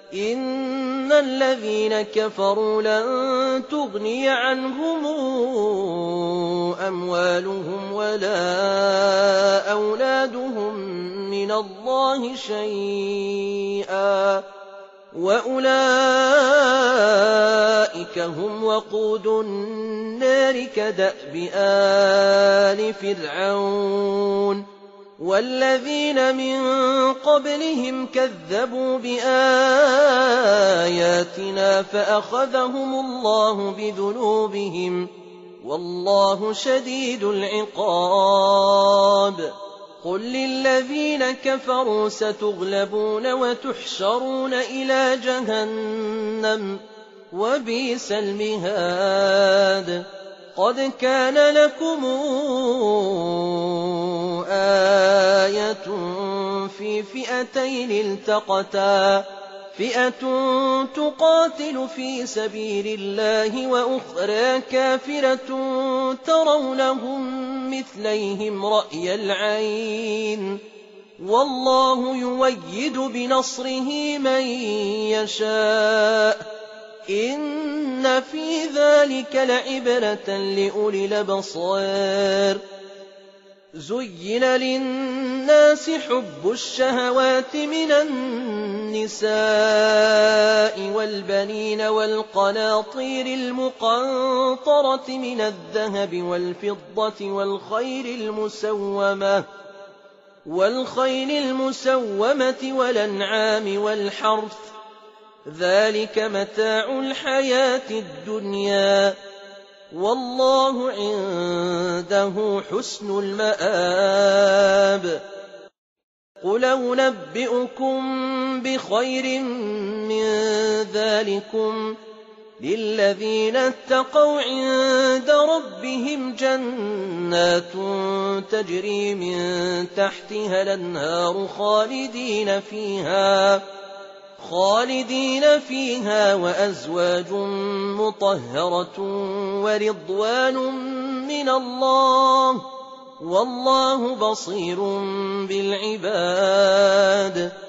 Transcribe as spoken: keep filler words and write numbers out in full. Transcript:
إن الذين كفروا لن تغني عنهم أموالهم ولا أولادهم من الله شيئا وأولئك هم وقود النار كدأب آل فرعون والذين من قبلهم كذبوا بآياتنا فأخذهم الله بذنوبهم والله شديد العقاب قل للذين كفروا ستغلبون وتحشرون إلى جهنم وبئس المهاد قد كان لكم آية في فئتين التقتا فئة تقاتل في سبيل الله وأخرى كافرة ترونهم مثليهم رأي العين والله يؤيد بنصره من يشاء إن في ذلك لعبرة لأولي الأبصار زين للناس حب الشهوات من النساء والبنين والقناطير المقنطرة من الذهب والفضة والخيل المسومة والخيل المسومة والأنعام والحرث ذلك متاع الحياة الدنيا والله عنده حسن المآب قل أنبئكم بخير من ذلكم للذين اتقوا عند ربهم جنات تجري من تحتها الأنهار خالدين فيها خالدين فيها وأزواج مطهرة ورضوان من الله والله بصير بالعباد